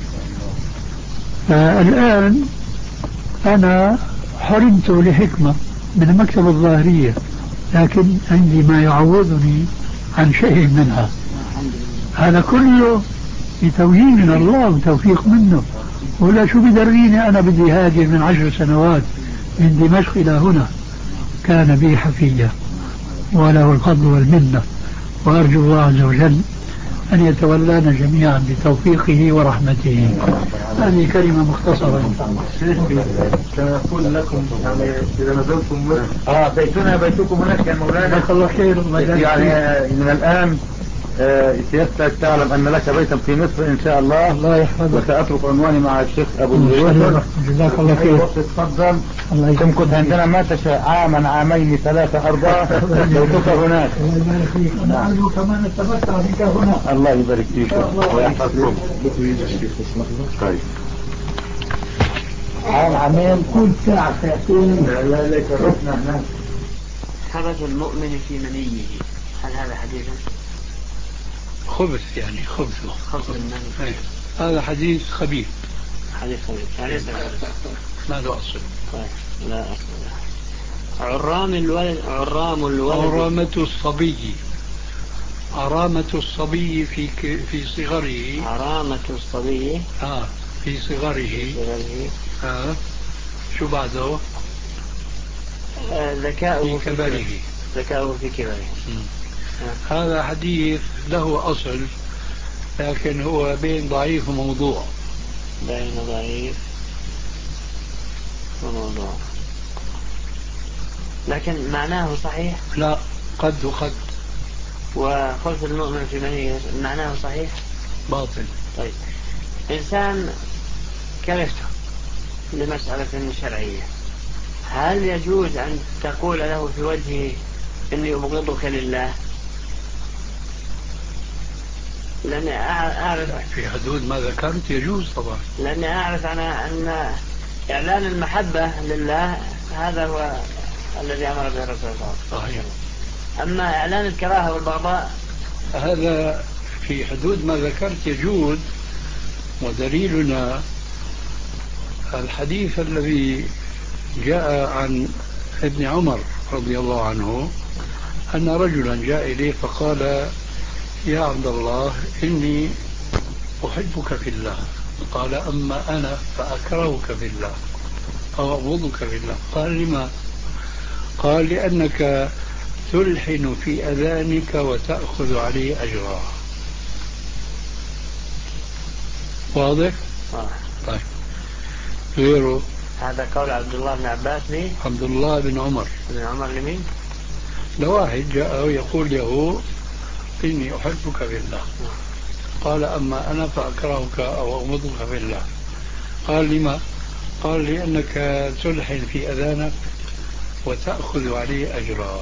فالآن أنا حرمت لحكمة من المكتبة الظاهرية، لكن عندي ما يعوضني عن شيء منها. هذا كله بتوجيه من الله وتوفيق منه، ولا شو بدريني أنا بدي هاجر من عشر سنوات من دمشق إلى هنا. كان بي حفية وله الفضل والمنة، وأرجو الله عز وجل أن يتولانا جميعا بتوفيقه ورحمته. هذه كلمة مختصرة. كما يقول لكم يعني إذا نزلتم مصر اه بيتنا بيتكم هناك يا مولانا. جزاك الله خير. يعني من الآن سيادتك تعلم أن لك بيتا في مصر إن شاء الله. الله يحفظك. وسأترك عنواني مع الشيخ أبو الزيوت. جزاك الله خير. تفضل. تمكث عندنا ما تشاء، عاما عامين ثلاثة أربعة بيتك هناك. الله يبارك فيك. أنا أرجو كمان نتمتع بك هنا. الله يبارك فيك ويحفظكم. طيب. عام عامين كل ساعة ساعتين. لا لك رحنا هناك. خبث المؤمن في منيه، هل هذا حديث؟ خبث يعني خبثه. خبث المني. هذا حديث خبيث. حديث خبيث. يعني ما له أصل. طيب لا أصل. عرام الولد، عرام الولد. عرامة الصبي، عرامة الصبي في ك... في صغره. عرامة الصبي. آه في صغره. في صغره. آه شو بعده؟ آه ذكاؤه في كبره. ذكاؤه في كبره. آه. هذا حديث له أصل، لكن هو بين ضعيف وموضوع. بين ضعيف وموضوع، لكن معناه صحيح. لا قد وقد. وخلف المؤمن في منيه معناه صحيح باطل. طيب إنسان كرهته لمسألة شرعية، هل يجوز أن تقول له في وجهه إني أبغضك لله؟ لأني أعرف في حدود ما ذكرت يجوز طبعا، لأني أعرف أنا أن إعلان المحبة لله هذا هو الذي أمر به الرسول صلى الله عليه وسلم. أما إعلان الكراهة والبغضاء هذا في حدود ما ذكرت يجوز. ودليلنا الحديث الذي جاء عن ابن عمر رضي الله عنه أن رجلا جاء إليه فقال يا عبد الله إني أحبك في الله. قال أما أنا فأكرهك في الله أو أبغضك في الله. قال لما؟ قال لأنك تلحن في أذانك وتأخذ عليه أجرا. واضح؟ آه. طيب غيره. هذا قول عبد الله بن عباس لي عبد الله بن عمر بن عمر لمين؟ لواحد جاء يقول له إني أحبك في الله. قال أما أنا فأكرهك أو أبغضك في الله. قال لما؟ قال لأنك تلحن في أذانك وتأخذ عليه أجرا.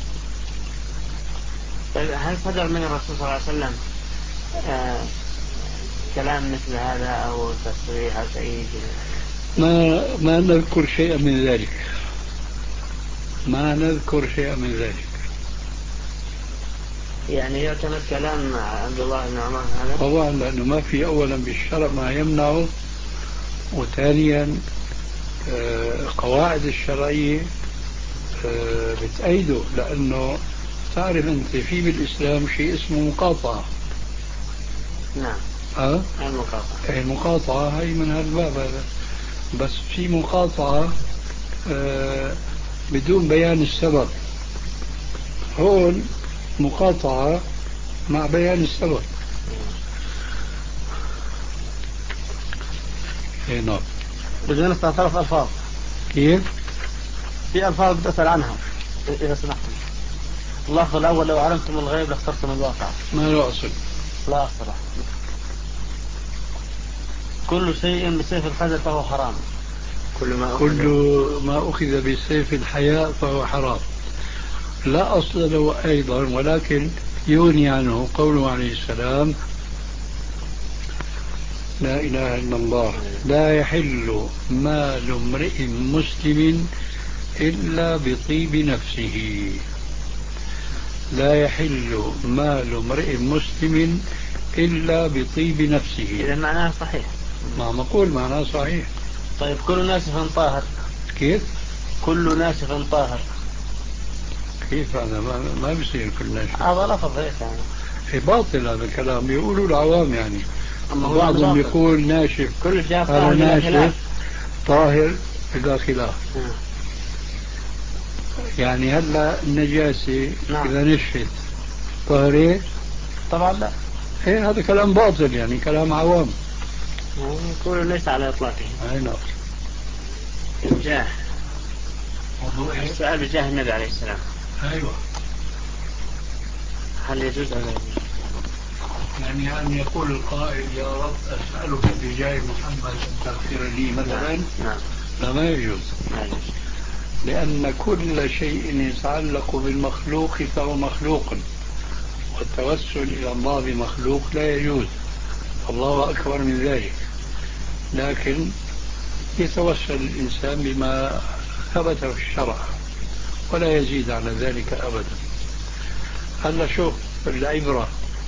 هل صدر من الرسول صلى الله عليه وسلم آه كلام مثل هذا أو تصريح أو شيء؟ ما ما نذكر شيئا من ذلك، ما نذكر شيئا من ذلك. يعني يعتمد كلام عبد الله بن عمر هذا؟ طبعا، لأنه ما في أولا بالشرع ما يمنعه، وثانيا قواعد الشرعية بتأيده، لأنه تعرف أنت في بالإسلام شيء اسمه مقاطعة. نعم. أه؟ المقاطعة. المقاطعة هي من هالباب هذا، بس في مقاطعة أه بدون بيان السبب. هون مقاطعة مع بيان السبب. اي نعم. بدون استثارة ألفاظ. كيف؟ في ألفاظ بتسأل عنها إذا سمحت. اللفظ الأول لو علمتم الغيب لاخترتم الواقع. ما له أصل. لا أصل. كل شيء بسيف القدر فهو حرام. كل ما أخذ, كل ما أخذ بسيف الحياء فهو حرام. لا أصل له أيضا، ولكن يغني عنه قوله عليه السلام: لا إله إلا الله لا يحل مال امرئ مسلم إلا بطيب نفسه. لا يحل مال امرئ مسلم إلا بطيب نفسه. إذا معناه صحيح. ما مقول معناه صحيح. طيب كل ناسف طاهر. كيف؟ كل ناسف طاهر. كيف هذا؟ ما, ما بيصير كل ناشف. هذا لفظ هيك يعني. في باطل هذا الكلام، بيقولوا العوام يعني. بعضهم يقول ناشف كل شيء طاهر ناشف طاهر بلا خلاف. يعني هلا النجاسة نعم. إذا نشفت طاهرة؟ طبعا لا. إيه هذا كلام باطل يعني، كلام عوام. يقولوا ليس على إطلاقه. أي نعم. الجاه. السؤال بجاه النبي عليه السلام. أيوة. هل يجوز أو لا يجوز؟ يعني أن يقول القائل: يا رب أسألك بجاه محمد أن تغفر لي مثلا. نعم. لا، ما يجوز. ما يجوز. لأن كل شيء يتعلق بالمخلوق فهو مخلوق، والتوسل إلى الله بمخلوق لا يجوز. الله أكبر من ذلك. لكن يتوسل الإنسان بما ثبت في الشرع ولا يزيد على ذلك أبدا. هلا شوف العبرة،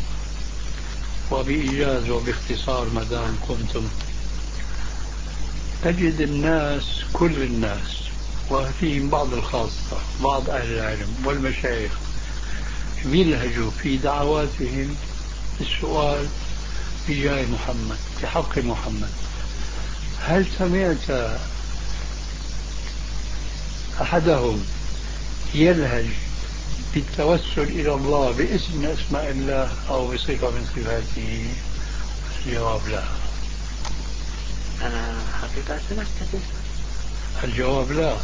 وبإيجاز وباختصار ما دام كنتم تجد الناس، كل الناس وفيهم بعض الخاصة، بعض أهل العلم والمشايخ بيلهجوا في دعواتهم السؤال بجاه محمد، بحق محمد. هل سمعت أحدهم يلهج بالتوسل إلى الله باسم من أسماء الله أو بصفة من صفاته؟ الجواب لا. أنا حقيقة سمعت كثير. الجواب لا.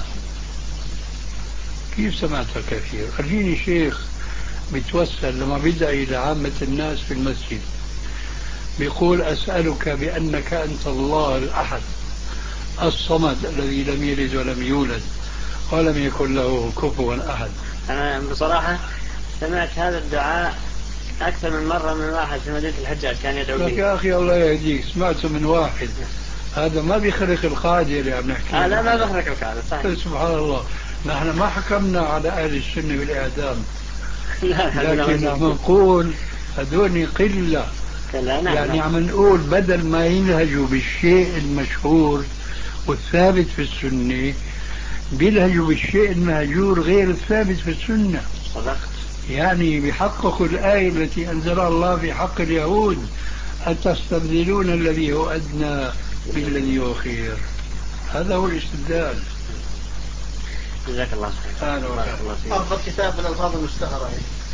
كيف سمعت كثير؟ خليني شيخ بتوسل لما بدعي لعامة الناس في المسجد بيقول: أسألك بأنك أنت الله الأحد الصمد الذي لم يلد ولم يولد ولم يكن له كفوا أحد. أنا بصراحة سمعت هذا الدعاء أكثر من مرة من واحد في مدينة الحجاج كان يدعو به. يا أخي الله يهديك، سمعته من واحد، هذا ما بيخرق القاعدة اللي عم نحكي. آه لا، ما بيخرق القاعدة صحيح. سبحان الله، نحن ما حكمنا على أهل السنة بالإعدام، لكن عم نقول هذول قلة. يعني عم نقول بدل ما ينهجوا بالشيء المشهور والثابت في السنة بيلهجوا بالشيء المهجور غير الثابت في السنة. صدقت. يعني بيحققوا الآية التي أنزلها الله في حق اليهود: أتستبدلون الذي هو أدنى بالذي هو خير. هذا هو الاستبدال. جزاك الله خير. أفضل كتاب من الألفاظ المشتهرة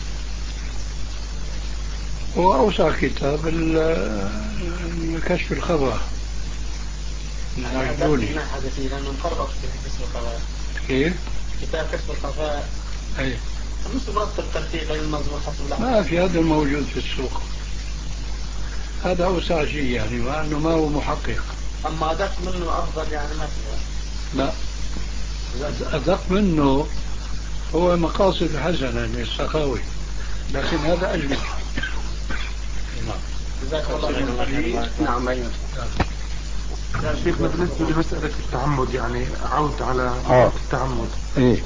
هو أوسع كتاب كشف الخبر المجدوني. ما حدثي لأنه مقرب في كشف الخبر. كيف؟ كتاب كشف الخبر. أي. مش مرتب ترتيب بين المضمون حسب الله. ما في هذا الموجود في السوق. هذا أوسع شيء يعني، مع أنه ما هو محقق. أما أدق منه أفضل يعني ما في. لا، أدق منه هو مقاصد حسنة للسخاوي، لكن هذا أجمل. نعم. جزاك الله خير. نعم. أيوة. يا شيخنا بالنسبة لمسألة التعمد، يعني عود على آه. التعمد. إيه؟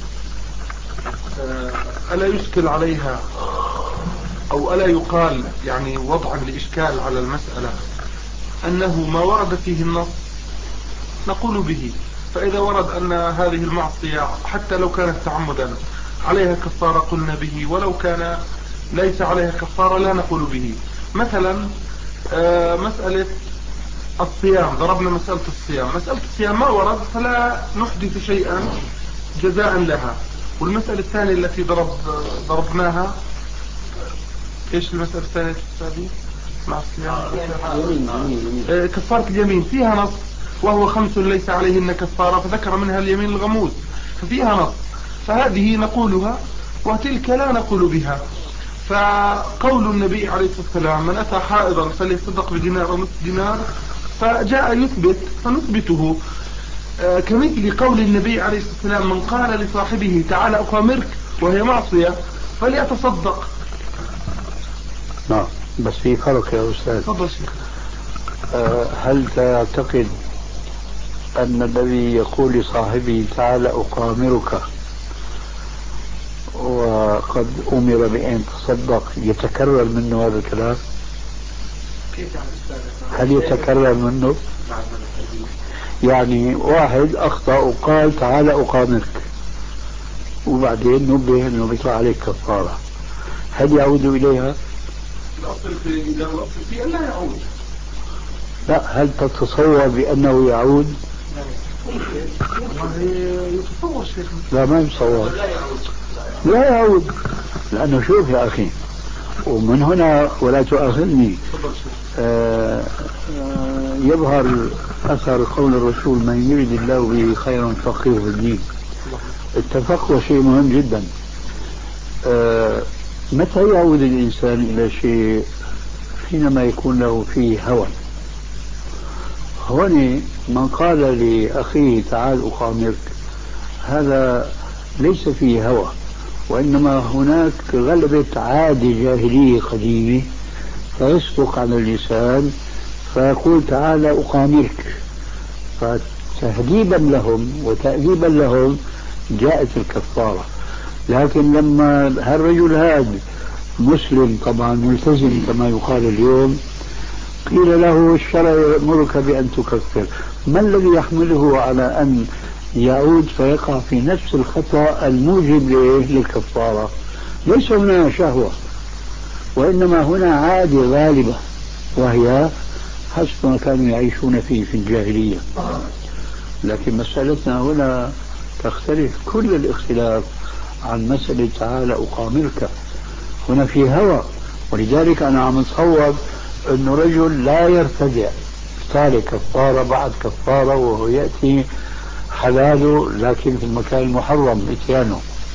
ألا يشكل عليها أو ألا يقال يعني وضعا لإشكال على المسألة أنه ما ورد فيه النص نقول به، فإذا ورد أن هذه المعصية حتى لو كانت تعمدا عليها كفارة قلنا به، ولو كان ليس عليها كفارة لا نقول به. مثلا مسألة الصيام، ضربنا مسألة الصيام، مسألة الصيام ما ورد فلا نحدث شيئا جزاء لها. والمسألة الثانية التي ضرب ضربناها، ايش المسألة الثانية هذه مع الصيام؟ كفارة اليمين فيها نص: وهو خمس ليس عليهن كفارة، فذكر منها اليمين الغموس، ففيها نص، فهذه نقولها وتلك لا نقول بها. فقول النبي عليه الصلاة والسلام من أتى حائضا فليصدق بدينار أو نصف دينار، فجاء يثبت فنثبته. آه كمثل قول النبي عليه الصلاة والسلام من قال لصاحبه تعال أقامرك وهي معصية فليتصدق. نعم، بس في فرق يا أستاذ. تفضل شيخ. أه هل تعتقد أن الذي يقول لصاحبه تعال أقامرك وقد أمر بأن تصدق يتكرر منه هذا الكلام؟ هل يتكرر منه؟ يعني واحد أخطأ وقال تعال أقامرك وبعدين نبه أنه بيطلع عليك كفارة، هل يعود إليها؟ الأصل في الأصل في أن لا يعود. لا، هل تتصور بأنه يعود؟ يتصور شيخ. لا ما يتصور. لا يعود، لأنه شوف يا أخي، ومن هنا ولا تؤاخذني آه آه يظهر أثر قول الرسول من يريد الله به خيرا فقهه في الدين. التفقه شيء مهم جدا. آه متى يعود الإنسان إلى شيء؟ حينما يكون له فيه هوى. هوني من قال لأخيه تعال أقامرك هذا ليس فيه هوى، وإنما هناك غلبة عادة جاهلية قديمة فيصدق على اللسان فيقول تعال أقامرك، فتهذيبا لهم وتأديبا لهم جاءت الكفارة. لكن لما هالرجل هذا مسلم طبعا ملتزم كما يقال اليوم قيل له الشرع يأمرك بأن تكفر، ما الذي يحمله على أن يعود فيقع في نفس الخطأ الموجب للكفارة؟ ليس هنا شهوة، وإنما هنا عادة غالبة وهي حسب ما كانوا يعيشون فيه في الجاهلية. لكن مسألتنا هنا تختلف كل الاختلاف عن مسألة تعالى أقامرك. هنا في هوى، ولذلك أنا عم أتصور أنه رجل لا يرتدع تارك كفارة بعد كفارة وهو يأتي حلاله لكن في المكان المحرم اتيانه،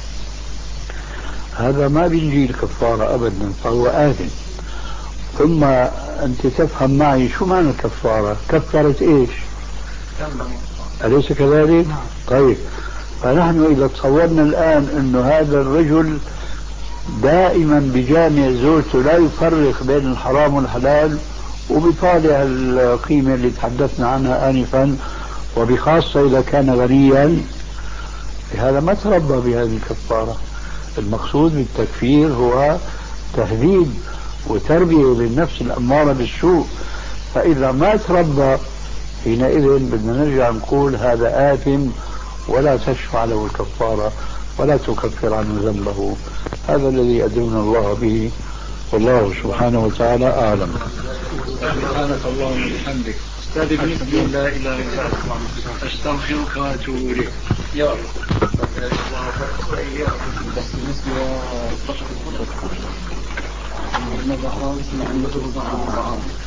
هذا ما بيجي الكفارة أبدا، فهو آثم. ثم أنت تفهم معي شو معنى كفارة؟ كفرت إيش؟ أليس كذلك؟ طيب، فنحن إذا تصورنا الآن أنه هذا الرجل دائما بجامع زوجته لا يفرق بين الحرام والحلال وبطالع القيمة اللي تحدثنا عنها آنفا، وبخاصة إذا كان غنيا، هذا ما تربى بهذه الكفارة. المقصود بالتكفير هو تهذيب وتربية للنفس الأمارة بالسوء، فإذا ما تربى حينئذ بدنا نرجع نقول هذا آثم ولا تشفع له الكفارة ولا تكفر عنه ذنبه. هذا الذي أدرنا الله به، والله سبحانه وتعالى أعلم. سبحانك اللهم وبحمدك أستاذ بالنسبة لا إله إلا أنت أستغفرك وأتوب إليك. يا رب. بس بالنسبة